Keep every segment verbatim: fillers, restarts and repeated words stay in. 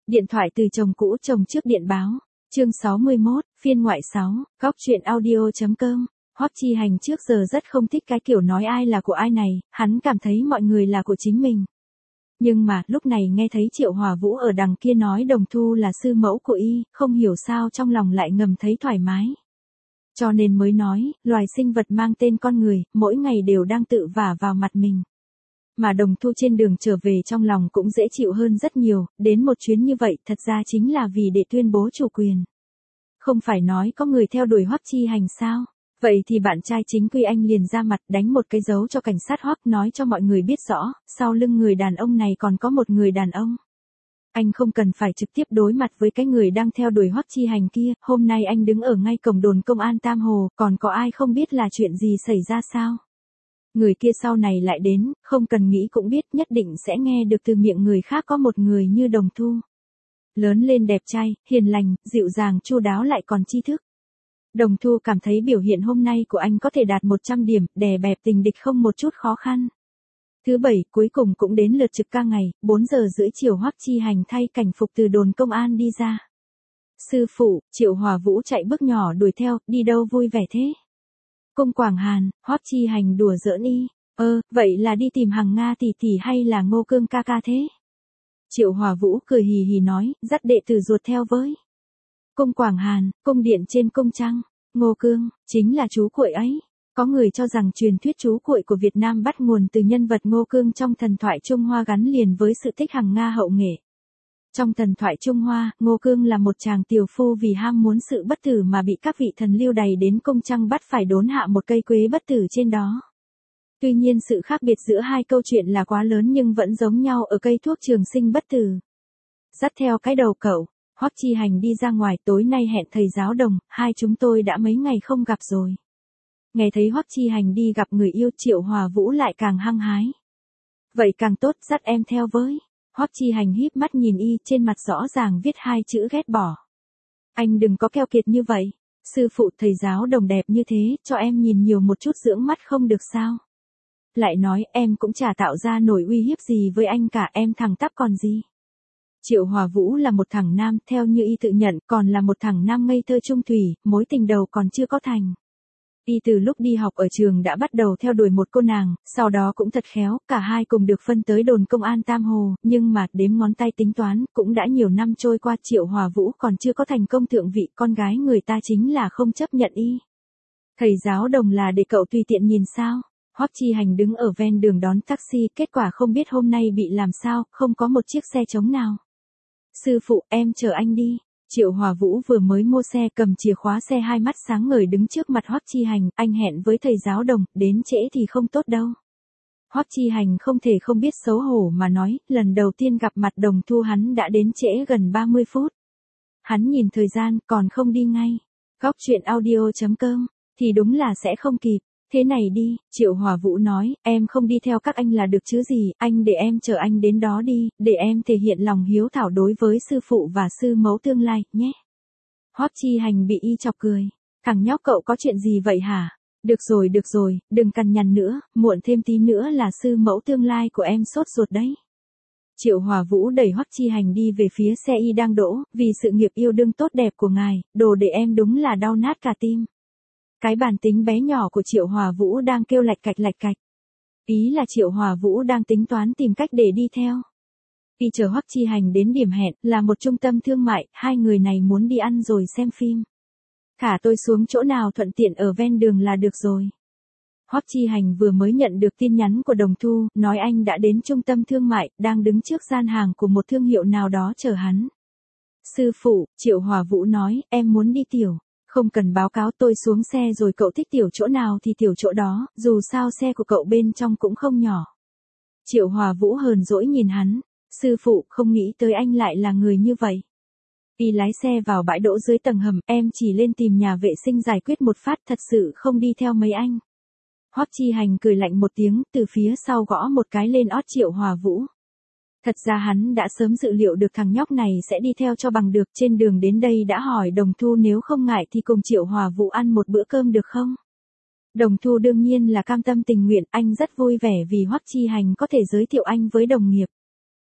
Điện thoại từ chồng cũ chồng trước điện báo. Chương sáu mươi mốt, phiên ngoại sáu, góc truyện audio.com. Hoắc Chi Hành trước giờ rất không thích cái kiểu nói ai là của ai này, hắn cảm thấy mọi người là của chính mình. Nhưng mà, lúc này nghe thấy Triệu Hòa Vũ ở đằng kia nói Đồng Thu là sư mẫu của y, không hiểu sao trong lòng lại ngầm thấy thoải mái. Cho nên mới nói, loài sinh vật mang tên con người, mỗi ngày đều đang tự vả vào mặt mình. Mà Đồng Thu trên đường trở về trong lòng cũng dễ chịu hơn rất nhiều, đến một chuyến như vậy thật ra chính là vì để tuyên bố chủ quyền. Không phải nói có người theo đuổi Hoắc Chi Hành sao? Vậy thì bạn trai chính quy anh liền ra mặt đánh một cái dấu cho cảnh sát Hoắc, nói cho mọi người biết rõ, sau lưng người đàn ông này còn có một người đàn ông. Anh không cần phải trực tiếp đối mặt với cái người đang theo đuổi Hoắc Chi Hành kia, hôm nay anh đứng ở ngay cổng đồn công an Tam Hồ, còn có ai không biết là chuyện gì xảy ra sao? Người kia sau này lại đến, không cần nghĩ cũng biết nhất định sẽ nghe được từ miệng người khác có một người như Đồng Thu. Lớn lên đẹp trai, hiền lành, dịu dàng chu đáo lại còn tri thức. Đồng Thu cảm thấy biểu hiện hôm nay của anh có thể đạt một trăm điểm, đè bẹp tình địch không một chút khó khăn. Thứ bảy, cuối cùng cũng đến lượt trực ca ngày, bốn giờ rưỡi chiều Hoắc Chi Hành thay cảnh phục từ đồn công an đi ra. Sư phụ, Triệu Hòa Vũ chạy bước nhỏ đuổi theo, đi đâu vui vẻ thế? Cung Quảng Hàn, Hoắc Chi Hành đùa giỡn y, ơ, vậy là đi tìm Hằng Nga tỷ tỷ hay là Ngô Cương ca ca thế? Triệu Hòa Vũ cười hì hì nói, dắt đệ tử ruột theo với. Cung Quảng Hàn, cung điện trên cung trăng, Ngô Cương, chính là chú cuội ấy. Có người cho rằng truyền thuyết chú cuội của Việt Nam bắt nguồn từ nhân vật Ngô Cương trong thần thoại Trung Hoa gắn liền với sự thích Hằng Nga hậu nghệ. Trong thần thoại Trung Hoa, Ngô Cương là một chàng tiều phu vì ham muốn sự bất tử mà bị các vị thần lưu đày đến cung trăng bắt phải đốn hạ một cây quế bất tử trên đó. Tuy nhiên sự khác biệt giữa hai câu chuyện là quá lớn nhưng vẫn giống nhau ở cây thuốc trường sinh bất tử. Dắt theo cái đầu cậu, Hoắc Chi Hành đi ra ngoài, tối nay hẹn thầy giáo Đồng, hai chúng tôi đã mấy ngày không gặp rồi. Nghe thấy Hoắc Chi Hành đi gặp người yêu, Triệu Hòa Vũ lại càng hăng hái. Vậy càng tốt, dắt em theo với. Hoắc Chi Hành híp mắt nhìn y, trên mặt rõ ràng viết hai chữ ghét bỏ. Anh đừng có keo kiệt như vậy. Sư phụ thầy giáo Đồng đẹp như thế, cho em nhìn nhiều một chút dưỡng mắt không được sao? Lại nói em cũng chả tạo ra nổi uy hiếp gì với anh cả, em thẳng tắp còn gì. Triệu Hòa Vũ là một thằng nam, theo như y tự nhận, còn là một thằng nam ngây thơ trung thủy, mối tình đầu còn chưa có thành. Y từ lúc đi học ở trường đã bắt đầu theo đuổi một cô nàng, sau đó cũng thật khéo, cả hai cùng được phân tới đồn công an Tam Hồ, nhưng mà đếm ngón tay tính toán, cũng đã nhiều năm trôi qua, Triệu Hòa Vũ còn chưa có thành công thượng vị, con gái người ta chính là không chấp nhận y. Thầy giáo Đồng là để cậu tùy tiện nhìn sao? Hoắc Chi Hành đứng ở ven đường đón taxi, kết quả không biết hôm nay bị làm sao, không có một chiếc xe trống nào. Sư phụ, em chờ anh đi. Triệu Hòa Vũ vừa mới mua xe, cầm chìa khóa xe, hai mắt sáng ngời đứng trước mặt Hoắc Chi Hành, anh hẹn với thầy giáo Đồng, đến trễ thì không tốt đâu. Hoắc Chi Hành không thể không biết xấu hổ mà nói, lần đầu tiên gặp mặt Đồng Thu hắn đã đến trễ gần ba mươi phút. Hắn nhìn thời gian, còn không đi ngay. Góc truyện audio.com, thì đúng là sẽ không kịp. Thế này đi, Triệu Hòa Vũ nói, em không đi theo các anh là được chứ gì, anh để em chờ anh đến đó đi, để em thể hiện lòng hiếu thảo đối với sư phụ và sư mẫu tương lai, nhé. Hoắc Chi Hành bị y chọc cười. Thằng nhóc cậu có chuyện gì vậy hả? Được rồi được rồi, đừng cằn nhằn nữa, muộn thêm tí nữa là sư mẫu tương lai của em sốt ruột đấy. Triệu Hòa Vũ đẩy Hoắc Chi Hành đi về phía xe y đang đỗ, vì sự nghiệp yêu đương tốt đẹp của ngài, đồ để em đúng là đau nát cả tim. Cái bản tính bé nhỏ của Triệu Hòa Vũ đang kêu lạch cạch lạch cạch. Ý là Triệu Hòa Vũ đang tính toán tìm cách để đi theo. Y chờ Hoắc Chi Hành đến điểm hẹn, là một trung tâm thương mại, hai người này muốn đi ăn rồi xem phim. Thả tôi xuống chỗ nào thuận tiện ở ven đường là được rồi. Hoắc Chi Hành vừa mới nhận được tin nhắn của Đồng Thu, nói anh đã đến trung tâm thương mại, đang đứng trước gian hàng của một thương hiệu nào đó chờ hắn. Sư phụ, Triệu Hòa Vũ nói, em muốn đi tiểu. Không cần báo cáo, tôi xuống xe rồi, cậu thích tiểu chỗ nào thì tiểu chỗ đó, dù sao xe của cậu bên trong cũng không nhỏ. Triệu Hòa Vũ hờn dỗi nhìn hắn, sư phụ, không nghĩ tới anh lại là người như vậy. Y lái xe vào bãi đỗ dưới tầng hầm, em chỉ lên tìm nhà vệ sinh giải quyết một phát, thật sự không đi theo mấy anh. Hoắc Chi Hành cười lạnh một tiếng, từ phía sau gõ một cái lên ót Triệu Hòa Vũ. Thật ra hắn đã sớm dự liệu được thằng nhóc này sẽ đi theo cho bằng được, trên đường đến đây đã hỏi Đồng Thu nếu không ngại thì cùng Triệu Hòa Vũ ăn một bữa cơm được không? Đồng Thu đương nhiên là cam tâm tình nguyện, anh rất vui vẻ vì Hoắc Chi Hành có thể giới thiệu anh với đồng nghiệp.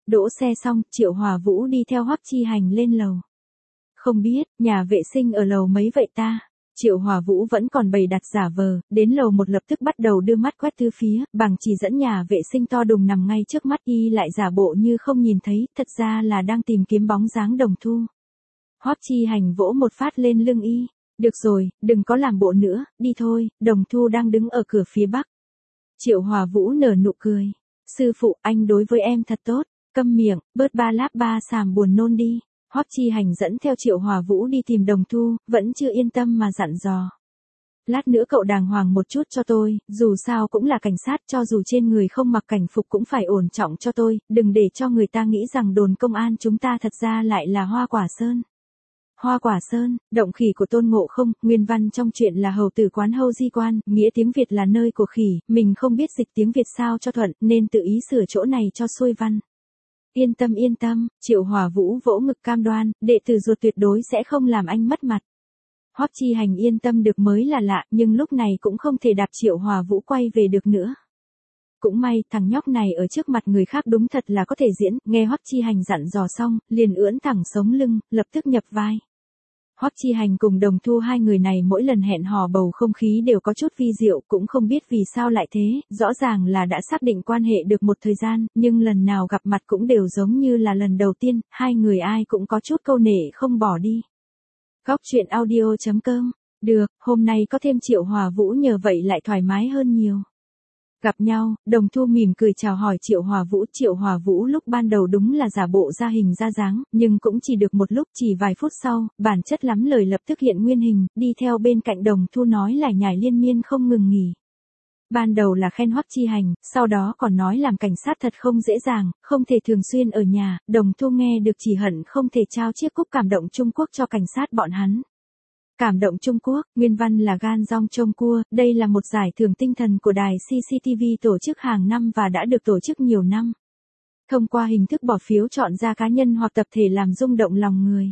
Đỗ xe xong, Triệu Hòa Vũ đi theo Hoắc Chi Hành lên lầu. Không biết, nhà vệ sinh ở lầu mấy vậy ta? Triệu Hòa Vũ vẫn còn bày đặt giả vờ, đến lầu một lập tức bắt đầu đưa mắt quét tứ phía, bằng chỉ dẫn nhà vệ sinh to đùng nằm ngay trước mắt y lại giả bộ như không nhìn thấy, thật ra là đang tìm kiếm bóng dáng Đồng Thu. Hoắc Chi Hành vỗ một phát lên lưng y, được rồi, đừng có làm bộ nữa, đi thôi, Đồng Thu đang đứng ở cửa phía bắc. Triệu Hòa Vũ nở nụ cười, sư phụ anh đối với em thật tốt, câm miệng, bớt ba láp ba xàm buồn nôn đi. Hoắc Chi Hành dẫn theo Triệu Hòa Vũ đi tìm Đồng Thu, vẫn chưa yên tâm mà dặn dò. Lát nữa cậu đàng hoàng một chút cho tôi, dù sao cũng là cảnh sát, cho dù trên người không mặc cảnh phục cũng phải ổn trọng cho tôi, đừng để cho người ta nghĩ rằng đồn công an chúng ta thật ra lại là Hoa Quả Sơn. Hoa Quả Sơn, động khỉ của Tôn Ngộ Không, nguyên văn trong truyện là hầu tử quán hâu di quan, nghĩa tiếng Việt là nơi của khỉ, mình không biết dịch tiếng Việt sao cho thuận, nên tự ý sửa chỗ này cho xuôi văn. Yên tâm yên tâm, Triệu Hòa Vũ vỗ ngực cam đoan, đệ tử ruột tuyệt đối sẽ không làm anh mất mặt. Hoắc Chi Hành yên tâm được mới là lạ, nhưng lúc này cũng không thể đạp Triệu Hòa Vũ quay về được nữa. Cũng may, thằng nhóc này ở trước mặt người khác đúng thật là có thể diễn, nghe Hoắc Chi Hành dặn dò xong, liền ưỡn thẳng sống lưng, lập tức nhập vai. Hoắc Chi Hành cùng Đồng Thu hai người này mỗi lần hẹn hò bầu không khí đều có chút vi diệu, cũng không biết vì sao lại thế, rõ ràng là đã xác định quan hệ được một thời gian, nhưng lần nào gặp mặt cũng đều giống như là lần đầu tiên, hai người ai cũng có chút câu nể không bỏ đi. Góc truyện audio chấm com, được, hôm nay có thêm Triệu Hòa Vũ nhờ vậy lại thoải mái hơn nhiều. Gặp nhau, Đồng Thu mỉm cười chào hỏi Triệu Hòa Vũ. Triệu Hòa Vũ lúc ban đầu đúng là giả bộ ra hình ra dáng, nhưng cũng chỉ được một lúc, chỉ vài phút sau, bản chất lắm lời lập tức hiện nguyên hình, đi theo bên cạnh Đồng Thu nói lải nhải liên miên không ngừng nghỉ. Ban đầu là khen Hoắc Chi Hành, sau đó còn nói làm cảnh sát thật không dễ dàng, không thể thường xuyên ở nhà, Đồng Thu nghe được chỉ hận không thể trao chiếc cúp cảm động Trung Quốc cho cảnh sát bọn hắn. Cảm động Trung Quốc, nguyên văn là gan rong trông cua, đây là một giải thưởng tinh thần của đài xê xê tê vê tổ chức hàng năm và đã được tổ chức nhiều năm. Thông qua hình thức bỏ phiếu chọn ra cá nhân hoặc tập thể làm rung động lòng người.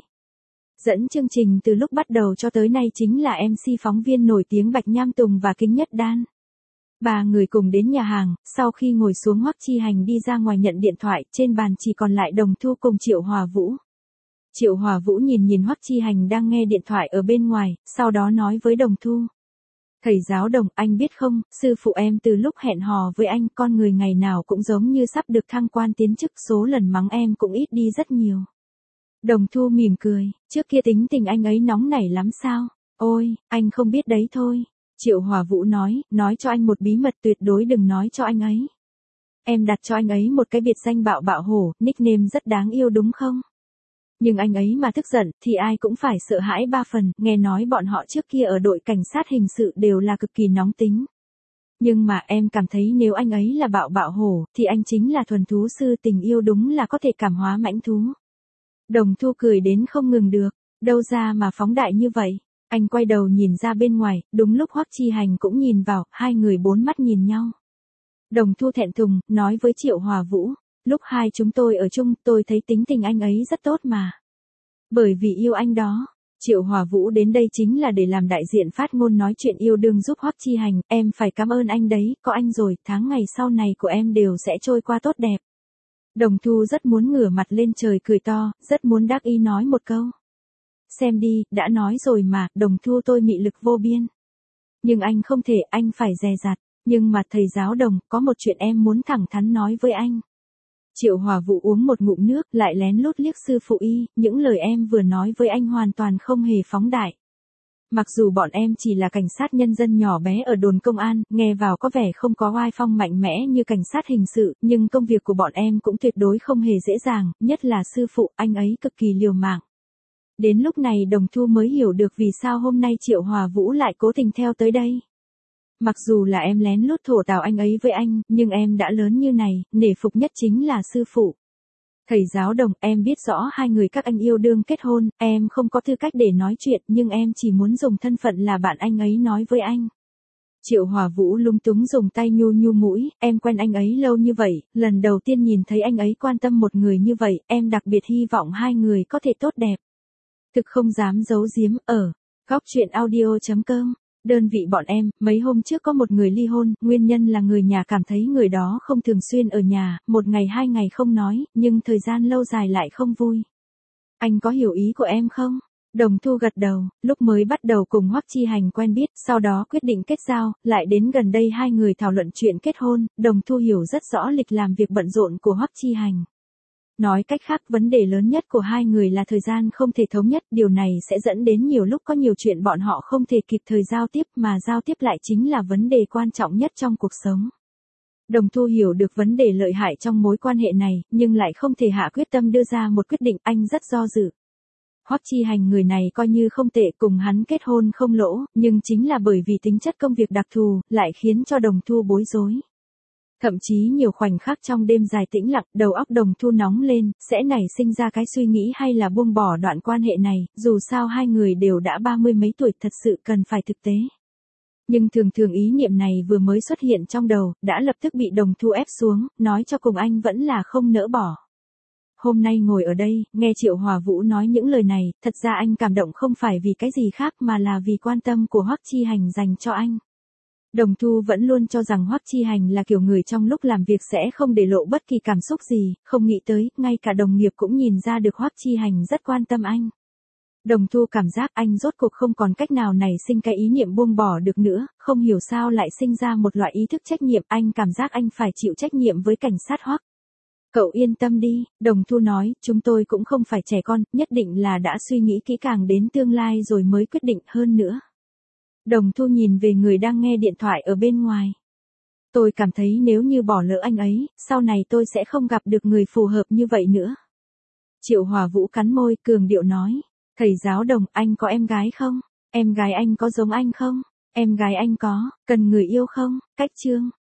Dẫn chương trình từ lúc bắt đầu cho tới nay chính là em xê phóng viên nổi tiếng Bạch Nham Tùng và Kính Nhất Đan. Ba người cùng đến nhà hàng, sau khi ngồi xuống Hoắc Chi Hành đi ra ngoài nhận điện thoại, trên bàn chỉ còn lại Đồng Thu cùng Triệu Hòa Vũ. Triệu Hòa Vũ nhìn nhìn Hoắc Chi Hành đang nghe điện thoại ở bên ngoài, sau đó nói với Đồng Thu. Thầy giáo Đồng, anh biết không, sư phụ em từ lúc hẹn hò với anh, con người ngày nào cũng giống như sắp được thăng quan tiến chức, số lần mắng em cũng ít đi rất nhiều. Đồng Thu mỉm cười, trước kia tính tình anh ấy nóng nảy lắm sao? Ôi, anh không biết đấy thôi. Triệu Hòa Vũ nói, nói cho anh một bí mật, tuyệt đối đừng nói cho anh ấy. Em đặt cho anh ấy một cái biệt danh bạo bạo hổ, nickname rất đáng yêu đúng không? Nhưng anh ấy mà tức giận, thì ai cũng phải sợ hãi ba phần, nghe nói bọn họ trước kia ở đội cảnh sát hình sự đều là cực kỳ nóng tính. Nhưng mà em cảm thấy nếu anh ấy là bạo bạo hổ, thì anh chính là thuần thú sư, tình yêu đúng là có thể cảm hóa mãnh thú. Đồng Thu cười đến không ngừng được, đâu ra mà phóng đại như vậy. Anh quay đầu nhìn ra bên ngoài, đúng lúc Hoắc Chi Hành cũng nhìn vào, hai người bốn mắt nhìn nhau. Đồng Thu thẹn thùng, nói với Triệu Hòa Vũ. Lúc hai chúng tôi ở chung, tôi thấy tính tình anh ấy rất tốt mà. Bởi vì yêu anh đó. Triệu Hòa Vũ đến đây chính là để làm đại diện phát ngôn nói chuyện yêu đương giúp Hoắc Chi Hành, em phải cảm ơn anh đấy, có anh rồi, tháng ngày sau này của em đều sẽ trôi qua tốt đẹp. Đồng Thu rất muốn ngửa mặt lên trời cười to, rất muốn đắc ý nói một câu. Xem đi, đã nói rồi mà, Đồng Thu tôi mị lực vô biên. Nhưng anh không thể, anh phải dè dặt, nhưng mà thầy giáo Đồng, có một chuyện em muốn thẳng thắn nói với anh. Triệu Hòa Vũ uống một ngụm nước, lại lén lút liếc sư phụ y, những lời em vừa nói với anh hoàn toàn không hề phóng đại. Mặc dù bọn em chỉ là cảnh sát nhân dân nhỏ bé ở đồn công an, nghe vào có vẻ không có oai phong mạnh mẽ như cảnh sát hình sự, nhưng công việc của bọn em cũng tuyệt đối không hề dễ dàng, nhất là sư phụ, anh ấy cực kỳ liều mạng. Đến lúc này Đồng Thu mới hiểu được vì sao hôm nay Triệu Hòa Vũ lại cố tình theo tới đây. Mặc dù là em lén lút thổ tào anh ấy với anh, nhưng em đã lớn như này, nể phục nhất chính là sư phụ. Thầy giáo Đồng, em biết rõ hai người các anh yêu đương kết hôn, em không có tư cách để nói chuyện, nhưng em chỉ muốn dùng thân phận là bạn anh ấy nói với anh. Triệu Hòa Vũ lúng túng dùng tay nhu nhu mũi, em quen anh ấy lâu như vậy, lần đầu tiên nhìn thấy anh ấy quan tâm một người như vậy, em đặc biệt hy vọng hai người có thể tốt đẹp. Thực không dám giấu giếm, ở góc truyện audio chấm com Đơn vị bọn em, mấy hôm trước có một người ly hôn, nguyên nhân là người nhà cảm thấy người đó không thường xuyên ở nhà, một ngày hai ngày không nói, nhưng thời gian lâu dài lại không vui. Anh có hiểu ý của em không? Đồng Thu gật đầu, lúc mới bắt đầu cùng Hoắc Chi Hành quen biết, sau đó quyết định kết giao, lại đến gần đây hai người thảo luận chuyện kết hôn, Đồng Thu hiểu rất rõ lịch làm việc bận rộn của Hoắc Chi Hành. Nói cách khác, vấn đề lớn nhất của hai người là thời gian không thể thống nhất, điều này sẽ dẫn đến nhiều lúc có nhiều chuyện bọn họ không thể kịp thời giao tiếp, mà giao tiếp lại chính là vấn đề quan trọng nhất trong cuộc sống. Đồng Thu hiểu được vấn đề lợi hại trong mối quan hệ này, nhưng lại không thể hạ quyết tâm đưa ra một quyết định, anh rất do dự. Hoắc Chi Hành người này coi như không tệ, cùng hắn kết hôn không lỗ, nhưng chính là bởi vì tính chất công việc đặc thù, lại khiến cho Đồng Thu bối rối. Thậm chí nhiều khoảnh khắc trong đêm dài tĩnh lặng, đầu óc Đồng Thu nóng lên, sẽ nảy sinh ra cái suy nghĩ hay là buông bỏ đoạn quan hệ này, dù sao hai người đều đã ba mươi mấy tuổi, thật sự cần phải thực tế. Nhưng thường thường ý niệm này vừa mới xuất hiện trong đầu, đã lập tức bị Đồng Thu ép xuống, nói cho cùng anh vẫn là không nỡ bỏ. Hôm nay ngồi ở đây, nghe Triệu Hòa Vũ nói những lời này, thật ra anh cảm động không phải vì cái gì khác mà là vì quan tâm của Hoắc Chi Hành dành cho anh. Đồng Thu vẫn luôn cho rằng Hoắc Chi Hành là kiểu người trong lúc làm việc sẽ không để lộ bất kỳ cảm xúc gì, không nghĩ tới, ngay cả đồng nghiệp cũng nhìn ra được Hoắc Chi Hành rất quan tâm anh. Đồng Thu cảm giác anh rốt cuộc không còn cách nào nảy sinh cái ý niệm buông bỏ được nữa, không hiểu sao lại sinh ra một loại ý thức trách nhiệm, anh cảm giác anh phải chịu trách nhiệm với cảnh sát Hoắc. Cậu yên tâm đi, Đồng Thu nói, chúng tôi cũng không phải trẻ con, nhất định là đã suy nghĩ kỹ càng đến tương lai rồi mới quyết định hơn nữa. Đồng Thu nhìn về người đang nghe điện thoại ở bên ngoài. Tôi cảm thấy nếu như bỏ lỡ anh ấy, sau này tôi sẽ không gặp được người phù hợp như vậy nữa. Triệu Hòa Vũ cắn môi, cường điệu nói. Thầy giáo Đồng, anh có em gái không? Em gái anh có giống anh không? Em gái anh có, cần người yêu không? Cách chương.